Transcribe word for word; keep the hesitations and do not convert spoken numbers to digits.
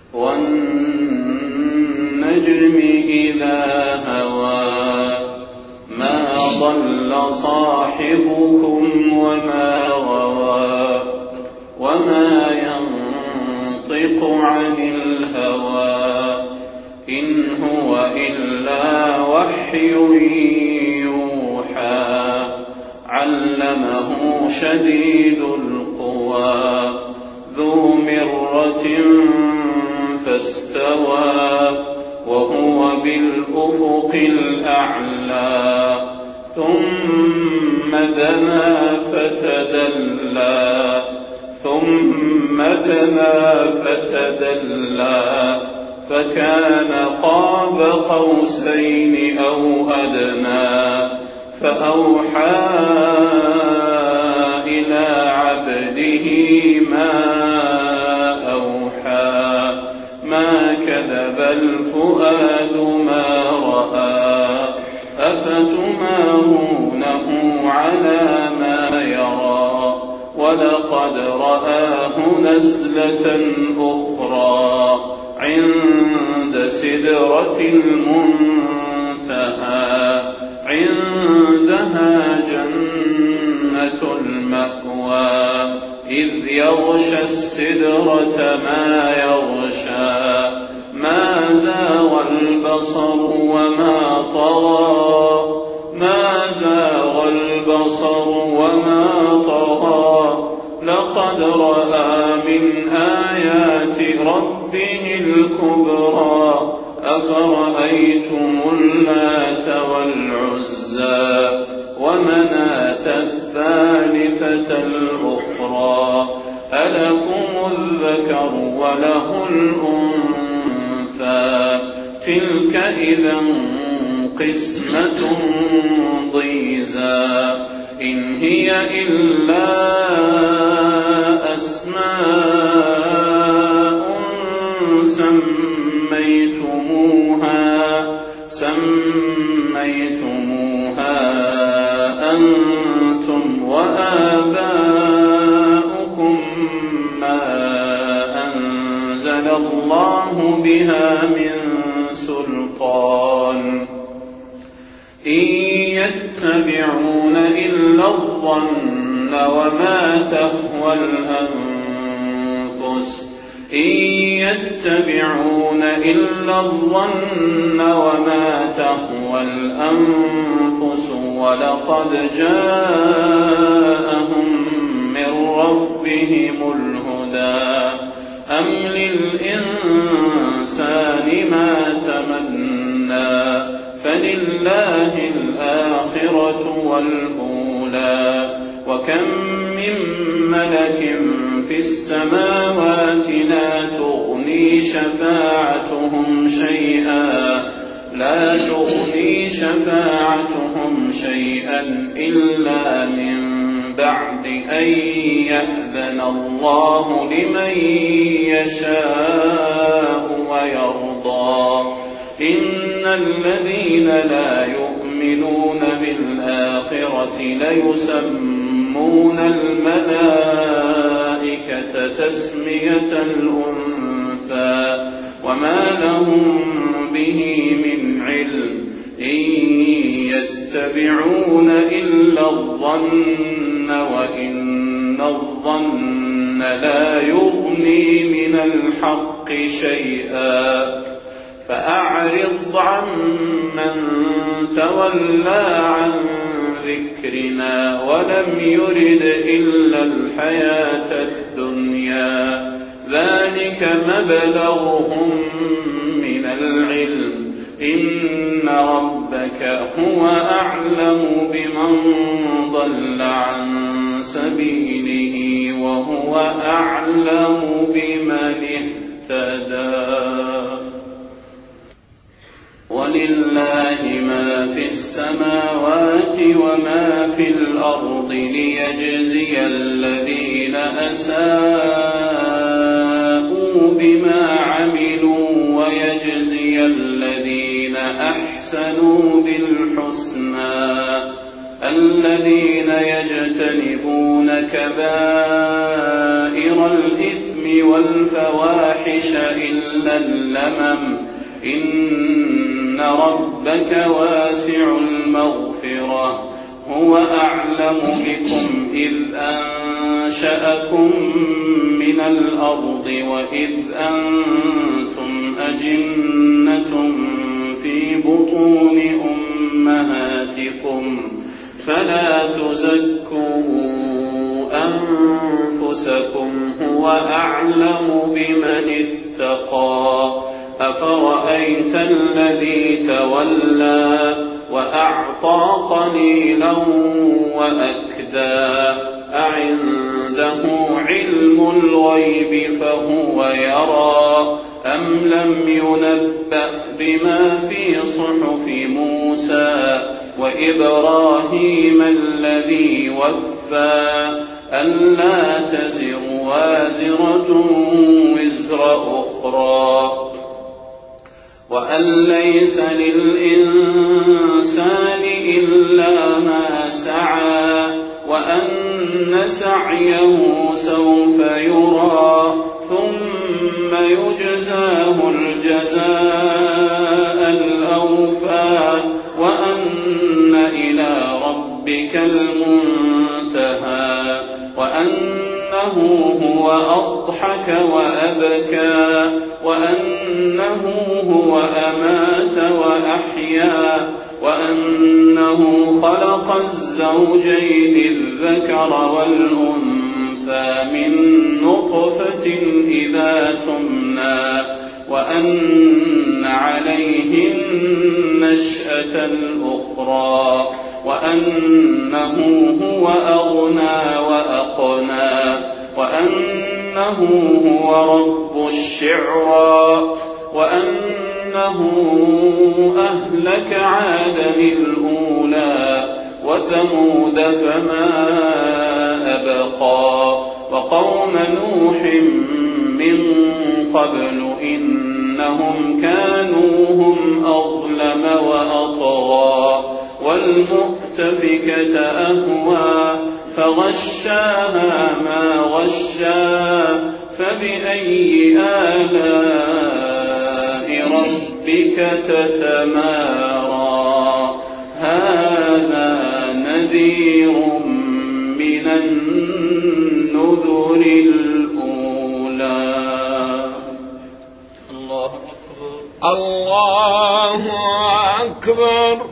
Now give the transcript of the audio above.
والنجم إذا هوى ما ضل صاحبكم وما غوى وما ينطق عن الهوى إن هو إلا وحي يوحى علمه شديد القوى ذو مرة فاستوى وهو بالأفق الأعلى ثم دنا فتدلى ثم دنا فتدلى فكان قاب قوسين أو أدنى فأوحى إلى عبده ما أوحى ما كذب الفؤاد ما رأى أفتمارونه على ما يرى ولقد رآه نزلة أخرى عند سدرة المنتهى عندها جنة المأوى إذ يغشى السدرة ما يغشى ما زاغ البصر وما طغى ما زاغ البصر وما طغى لقد رأى من آيات ربه الكبرى أفرأيتم اللات والعزى ومناة الثالثة الأخرى ألكم الذكر وله الأنثى تلك إذا قسمة ضيزى إن هي إلا أسماء سميتموها سميتموها أنتم وآباؤكم ما أنزل الله بها من سلطان إن يتبعون إلا الظن وما تهوى الأنفس إن يتبعون إلا الظن وما تهوى الأنفس ولقد جاءهم من ربهم الهدى أم للإنسان ما تمنى فلله الآخرة والأولى وكم من ملك في السماوات لا تغني شفاعتهم شيئا لا تغني شفاعتهم شيئا إلا من بعد أن يأذن الله لمن يشاء ويرضى إن الذين لا يؤمنون بالآخرة ليسمون الملائكة تسمية الأنثى وما لهم به من علم إن يتبعون إلا الظن وإن الظن لا يغني من الحق شيئا فأعرض عمن تولى عن ذكرنا ولم يرد إلا الحياة الدنيا ذلك مبلغهم من العلم إن ربك هو أعلم بمن ضل عن سبيله وهو أعلم بمن اهتدى ولله ما في السماوات وما في الأرض ليجزي الذين أساءوا بما عملوا ويجزي الذين أحسنوا بالحسنى الذين يجتنبون كبائر الإثم الإثم والفواحش إلا اللمم إن ربك واسع المغفرة هو أعلم بكم إذ أنشأكم من الأرض وإذ أنتم أجنة في بطون أمهاتكم فلا تزكوا أنفسكم هو أعلم بمن اتقى أفرأيت الذي تولى وأعطى قليلا وأكدى أعنده علم الغيب فهو يرى أم لم ينبأ بما في صحف موسى وإبراهيم الذي وفى ألا تزر وازرة وزر أخرى وأن ليس للإنسان إلا ما سعى وأن سعيه سوف يرى ثم يجزاه الجزاء الأوفى وأن إلى ربك المنتهى وأنه هو أضحك وأبكى وأنه هو أمات وأحيا وأنه خلق الزوجين الذكر والأنثى من نطفة إذا تمنى وأن عليه النشأة الأخرى وأنه هو أغنى وأقنى وأنه هو رب الشعرى وأنه أهلك عادا الأولى وثمود فما أبقى وقوم نوح من قبل إنهم كانوا هم أظلم وأطغى والمؤتفكة أهوى فغشاها ما غشا فبأي آلاء ربك تتمارى هذا نذير من النذر الأولى. الله أكبر الله أكبر.